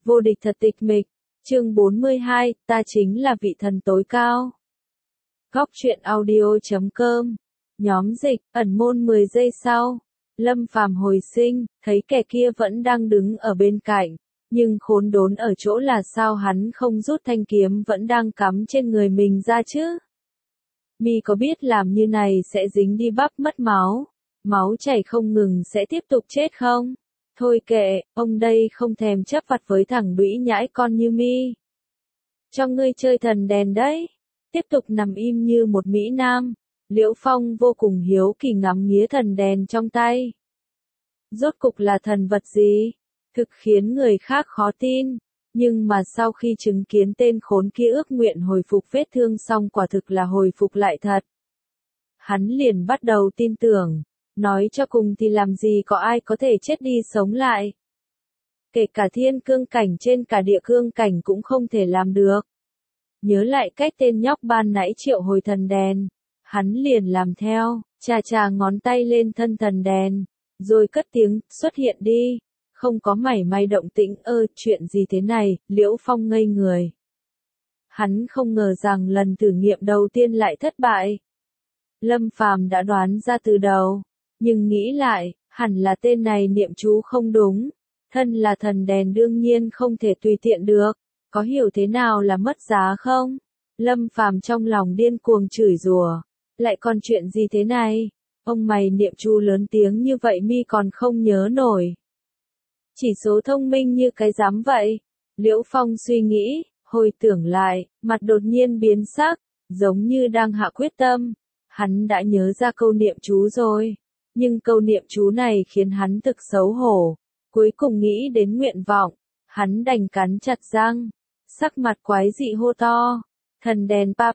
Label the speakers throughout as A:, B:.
A: Vô địch thật tịch mịch. Chương 42, ta chính là vị thần tối cao. Góc truyện audio.com. Nhóm dịch, ẩn môn 10 giây sau. Lâm Phàm hồi sinh, thấy kẻ kia vẫn đang đứng ở bên cạnh. Nhưng khốn đốn ở chỗ là sao hắn không rút thanh kiếm vẫn đang cắm trên người mình ra chứ? Mi có biết làm như này sẽ dính đi bắp mất máu, máu chảy không ngừng sẽ tiếp tục chết không? Thôi kệ, ông đây không thèm chấp vặt với thằng đũy nhãi con như Mi. Cho ngươi chơi thần đèn đấy. Tiếp tục nằm im như một mỹ nam. Liễu Phong vô cùng hiếu kỳ ngắm nghía thần đèn trong tay. Rốt cục là thần vật gì? Thực khiến người khác khó tin. Nhưng mà sau khi chứng kiến tên khốn kia ước nguyện hồi phục vết thương xong quả thực là hồi phục lại thật. Hắn liền bắt đầu tin tưởng. Nói cho cùng thì làm gì có ai có thể chết đi sống lại. Kể cả thiên cương cảnh trên cả địa cương cảnh cũng không thể làm được. Nhớ lại cách tên nhóc ban nãy triệu hồi thần đèn. Hắn liền làm theo, chà ngón tay lên thân thần đèn. Rồi cất tiếng, xuất hiện đi. Không có mảy may động tĩnh, chuyện gì thế này, Liễu Phong ngây người. Hắn không ngờ rằng lần thử nghiệm đầu tiên lại thất bại. Lâm Phàm đã đoán ra từ đầu. Nhưng nghĩ lại, hẳn là tên này niệm chú không đúng. Thân là thần đèn đương nhiên không thể tùy tiện được. Có hiểu thế nào là mất giá không? Lâm Phàm trong lòng điên cuồng chửi rủa. Lại còn chuyện gì thế này? Ông mày niệm chú lớn tiếng như vậy Mi còn không nhớ nổi. Chỉ số thông minh như cái dám vậy. Liễu Phong suy nghĩ, hồi tưởng lại, mặt đột nhiên biến sắc, giống như đang hạ quyết tâm. Hắn đã nhớ ra câu niệm chú rồi. Nhưng câu niệm chú này khiến hắn thực xấu hổ. Cuối cùng nghĩ đến nguyện vọng. Hắn đành cắn chặt răng. Sắc mặt quái dị hô to. Thần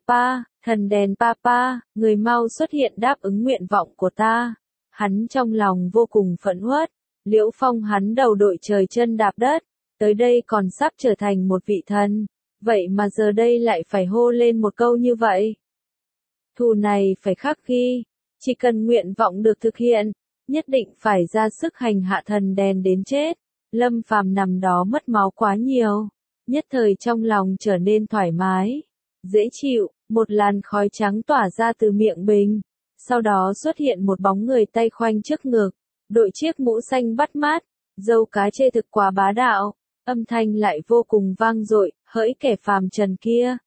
A: đèn papa, người mau xuất hiện đáp ứng nguyện vọng của ta. Hắn trong lòng vô cùng phẫn uất. Liễu Phong hắn đầu đội trời chân đạp đất. Tới đây còn sắp trở thành một vị thần. Vậy mà giờ đây lại phải hô lên một câu như vậy. Thù này phải khắc ghi. Chỉ cần nguyện vọng được thực hiện, nhất định phải ra sức hành hạ thần đèn đến chết. Lâm Phàm nằm đó mất máu quá nhiều. Nhất thời trong lòng trở nên thoải mái, dễ chịu, một làn khói trắng tỏa ra từ miệng bình. Sau đó xuất hiện một bóng người tay khoanh trước ngực, đội chiếc mũ xanh bắt mắt, râu cá chê thực quá bá đạo, âm thanh lại vô cùng vang dội, hỡi kẻ phàm trần kia.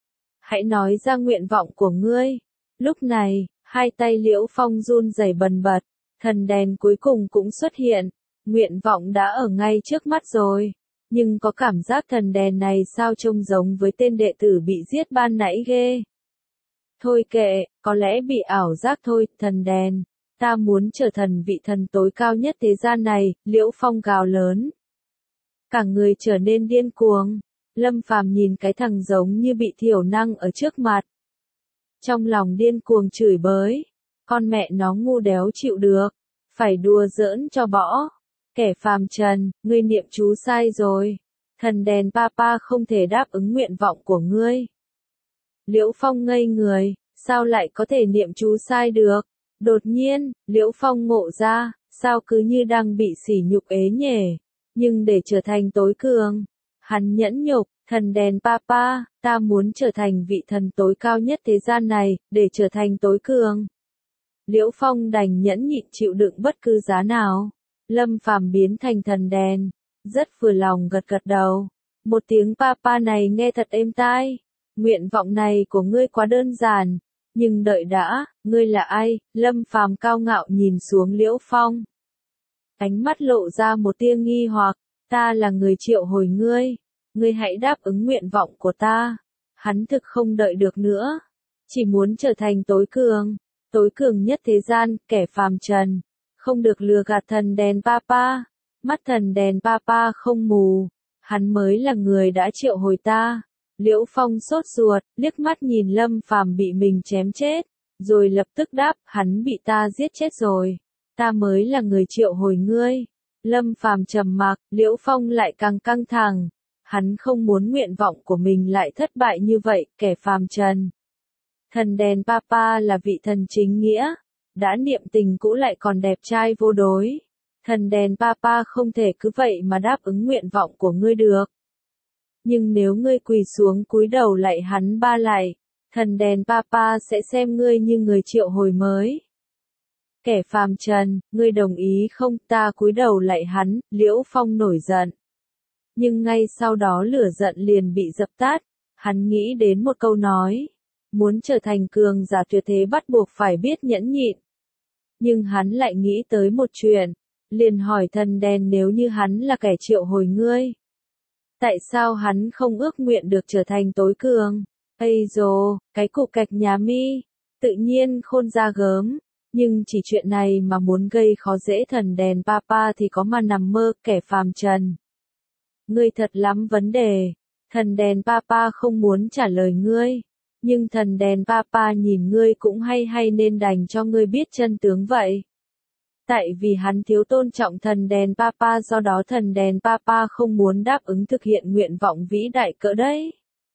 A: Hãy nói ra nguyện vọng của ngươi. Lúc này, hai tay Liễu Phong run rẩy bần bật, thần đèn cuối cùng cũng xuất hiện, nguyện vọng đã ở ngay trước mắt rồi. Nhưng có cảm giác thần đèn này sao trông giống với tên đệ tử bị giết ban nãy ghê. Thôi kệ, có lẽ bị ảo giác thôi, thần đèn. Ta muốn trở thành vị thần tối cao nhất thế gian này, Liễu Phong gào lớn. Cả người trở nên điên cuồng. Lâm Phàm nhìn cái thằng giống như bị thiểu năng ở trước mặt. Trong lòng điên cuồng chửi bới. Con mẹ nó ngu đéo chịu được. Phải đùa giỡn cho bỏ. Kẻ phàm trần, ngươi niệm chú sai rồi. Thần đèn papa không thể đáp ứng nguyện vọng của ngươi. Liễu Phong ngây người, sao lại có thể niệm chú sai được? Đột nhiên, Liễu Phong ngộ ra, sao cứ như đang bị sỉ nhục ế nhề. Nhưng để trở thành tối cường, hắn nhẫn nhục, thần đèn papa, ta muốn trở thành vị thần tối cao nhất thế gian này, để trở thành tối cường. Liễu Phong đành nhẫn nhịn chịu đựng bất cứ giá nào. Lâm Phàm biến thành thần đèn, rất vừa lòng gật đầu. Một tiếng papa này nghe thật êm tai. Nguyện vọng này của ngươi quá đơn giản. Nhưng đợi đã, ngươi là ai? Lâm Phàm cao ngạo nhìn xuống Liễu Phong. Ánh mắt lộ ra một tia nghi hoặc. Ta là người triệu hồi ngươi. Ngươi hãy đáp ứng nguyện vọng của ta. Hắn thực không đợi được nữa. Chỉ muốn trở thành tối cường nhất thế gian, kẻ phàm trần. Không được lừa gạt thần đèn papa. Mắt thần đèn papa không mù. Hắn mới là người đã triệu hồi ta. Liễu Phong sốt ruột, liếc mắt nhìn Lâm Phàm bị mình chém chết. Rồi lập tức đáp, hắn bị ta giết chết rồi. Ta mới là người triệu hồi ngươi. Lâm Phàm trầm mặc, Liễu Phong lại càng căng thẳng. Hắn không muốn nguyện vọng của mình lại thất bại như vậy, kẻ phàm trần. Thần đèn papa là vị thần chính nghĩa. Đã niệm tình cũ lại còn đẹp trai vô đối. thần đèn Papa không thể cứ vậy mà đáp ứng nguyện vọng của ngươi được. Nhưng nếu ngươi quỳ xuống cúi đầu lạy hắn 3 lạy, thần đèn Papa sẽ xem ngươi như người triệu hồi mới. Kẻ phàm trần, ngươi đồng ý không? Ta cúi đầu lạy hắn, Liễu Phong nổi giận. Nhưng ngay sau đó lửa giận liền bị dập tắt, hắn nghĩ đến một câu nói. Muốn trở thành cường giả tuyệt thế bắt buộc phải biết nhẫn nhịn. Nhưng hắn lại nghĩ tới một chuyện, liền hỏi thần đèn nếu như hắn là kẻ triệu hồi ngươi. Tại sao hắn không ước nguyện được trở thành tối cường? Ây dồ, cái cục cạch nhà mi, tự nhiên khôn ra gớm. Nhưng chỉ chuyện này mà muốn gây khó dễ thần đèn Papa thì có mà nằm mơ, kẻ phàm trần. Ngươi thật lắm vấn đề, thần đèn Papa không muốn trả lời ngươi. Nhưng thần đèn Papa nhìn ngươi cũng hay nên đành cho ngươi biết chân tướng vậy. Tại vì hắn thiếu tôn trọng thần đèn Papa, do đó thần đèn Papa không muốn đáp ứng thực hiện nguyện vọng vĩ đại cỡ đấy.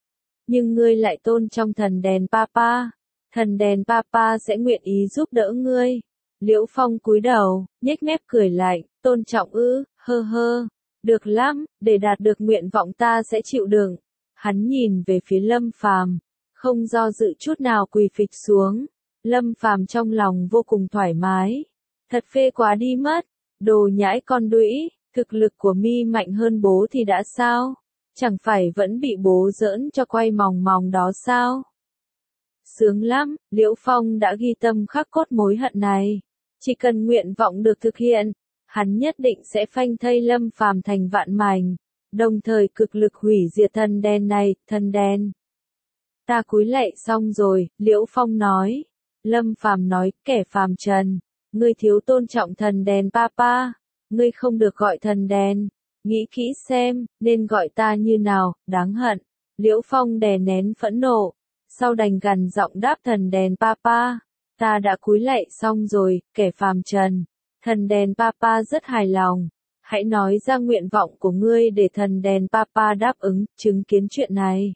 A: Nhưng ngươi lại tôn trọng thần đèn Papa. Thần đèn Papa sẽ nguyện ý giúp đỡ ngươi. Liễu Phong cúi đầu, nhếch mép cười lạnh, tôn trọng ư, hơ. Được lắm, để đạt được nguyện vọng ta sẽ chịu đựng. Hắn nhìn về phía Lâm Phàm, không do dự chút nào quỳ phịch xuống. Lâm Phàm trong lòng vô cùng thoải mái. Thật phê quá đi mất, đồ nhãi con đũy, thực lực của mi mạnh hơn bố thì đã sao? Chẳng phải vẫn bị bố giỡn cho quay mòng mòng đó sao? Sướng lắm, Liễu Phong đã ghi tâm khắc cốt mối hận này. Chỉ cần nguyện vọng được thực hiện, hắn nhất định sẽ phanh thây Lâm Phàm thành vạn mảnh, đồng thời cực lực hủy diệt thần đèn này, thần đèn. Ta cúi lạy xong rồi, Liễu Phong nói. Lâm Phàm nói, kẻ phàm trần, ngươi thiếu tôn trọng thần đèn Papa, ngươi không được gọi thần đèn, nghĩ kỹ xem, nên gọi ta như nào, đáng hận. Liễu Phong đè nén phẫn nộ, sau đành gằn giọng đáp thần đèn Papa, ta đã cúi lạy xong rồi, kẻ phàm trần. Thần đèn Papa rất hài lòng, hãy nói ra nguyện vọng của ngươi để thần đèn Papa đáp ứng, chứng kiến chuyện này.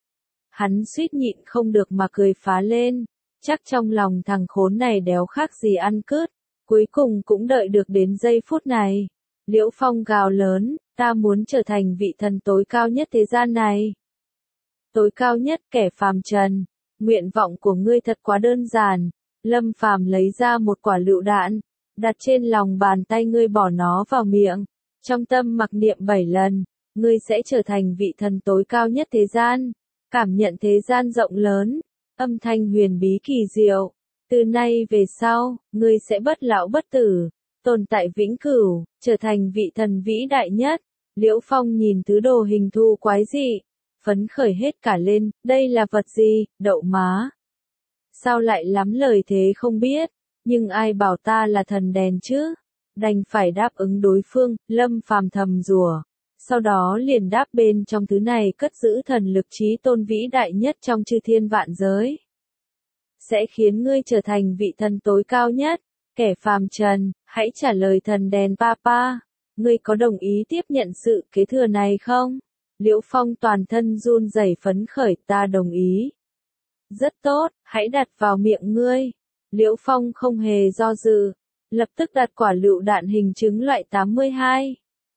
A: Hắn suýt nhịn không được mà cười phá lên, chắc trong lòng thằng khốn này đéo khác gì ăn cứt, cuối cùng cũng đợi được đến giây phút này. Liễu Phong gào lớn, ta muốn trở thành vị thần tối cao nhất thế gian này. Tối cao nhất, kẻ phàm trần, nguyện vọng của ngươi thật quá đơn giản. Lâm Phàm lấy ra một quả lựu đạn, đặt trên lòng bàn tay ngươi, bỏ nó vào miệng, trong tâm mặc niệm 7 lần, ngươi sẽ trở thành vị thần tối cao nhất thế gian, cảm nhận thế gian rộng lớn, âm thanh huyền bí kỳ diệu, từ nay về sau, ngươi sẽ bất lão bất tử, tồn tại vĩnh cửu, trở thành vị thần vĩ đại nhất. Liễu Phong nhìn thứ đồ hình thù quái dị, phấn khởi hết cả lên, đây là vật gì, đậu má. Sao lại lắm lời thế không biết, nhưng ai bảo ta là thần đèn chứ, đành phải đáp ứng đối phương. Lâm Phàm thầm rủa, sau đó liền đáp bên trong thứ này cất giữ thần lực chí tôn vĩ đại nhất trong chư thiên vạn giới. Sẽ khiến ngươi trở thành vị thần tối cao nhất, kẻ phàm trần, hãy trả lời thần đèn Papa, ngươi có đồng ý tiếp nhận sự kế thừa này không? Liễu Phong toàn thân run rẩy phấn khởi, ta đồng ý. Rất tốt, hãy đặt vào miệng ngươi. Liễu Phong không hề do dự, lập tức đặt quả lựu đạn hình trứng loại 82.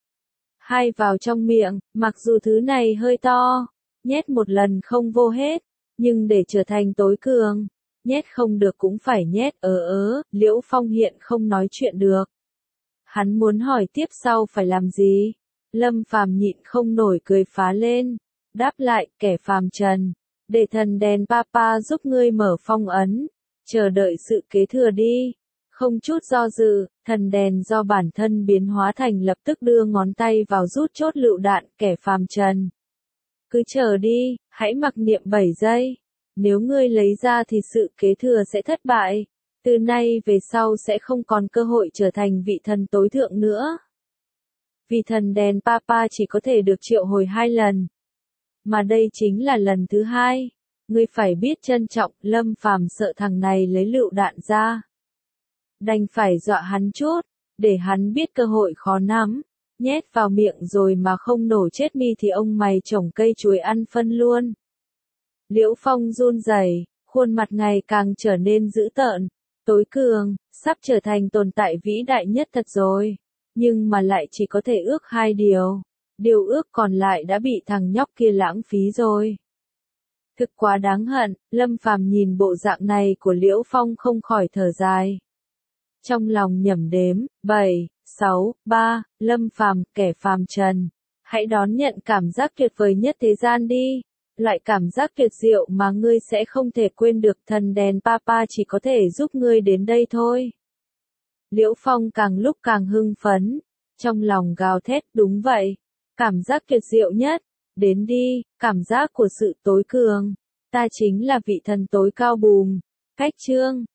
A: Hai vào trong miệng, mặc dù thứ này hơi to, nhét một lần không vô hết, nhưng để trở thành tối cường, nhét không được cũng phải nhét. Liễu Phong hiện không nói chuyện được. Hắn muốn hỏi tiếp sau phải làm gì? Lâm Phàm nhịn không nổi cười phá lên, đáp lại, kẻ phàm trần, để thần đèn Papa giúp ngươi mở phong ấn, chờ đợi sự kế thừa đi. Không chút do dự, thần đèn do bản thân biến hóa thành lập tức đưa ngón tay vào rút chốt lựu đạn, kẻ phàm trần. Cứ chờ đi, hãy mặc niệm 7 giây. Nếu ngươi lấy ra thì sự kế thừa sẽ thất bại. Từ nay về sau sẽ không còn cơ hội trở thành vị thần tối thượng nữa. Vì thần đèn Papa chỉ có thể được triệu hồi 2 lần. Mà đây chính là lần thứ 2. Ngươi phải biết trân trọng. Lâm Phàm sợ thằng này lấy lựu đạn ra, đành phải dọa hắn chút, để hắn biết cơ hội khó nắm. Nhét vào miệng rồi mà không nổ chết mi thì ông mày trồng cây chuối ăn phân luôn. Liễu Phong run rẩy, khuôn mặt ngày càng trở nên dữ tợn. Tối cường, sắp trở thành tồn tại vĩ đại nhất thật rồi. nhưng mà lại chỉ có thể ước 2 điều. Điều ước còn lại đã bị thằng nhóc kia lãng phí rồi. Thực quá đáng hận, Lâm Phàm nhìn bộ dạng này của Liễu Phong không khỏi thở dài. Trong lòng nhẩm đếm, 7, 6, 3, Lâm Phàm, kẻ phàm trần. Hãy đón nhận cảm giác tuyệt vời nhất thế gian đi. Loại cảm giác tuyệt diệu mà ngươi sẽ không thể quên được, thần đèn Papa chỉ có thể giúp ngươi đến đây thôi. Liễu Phong càng lúc càng hưng phấn. Trong lòng gào thét, đúng vậy. Cảm giác tuyệt diệu nhất. Đến đi, cảm giác của sự tối cường. Ta chính là vị thần tối cao bùm. Cách chương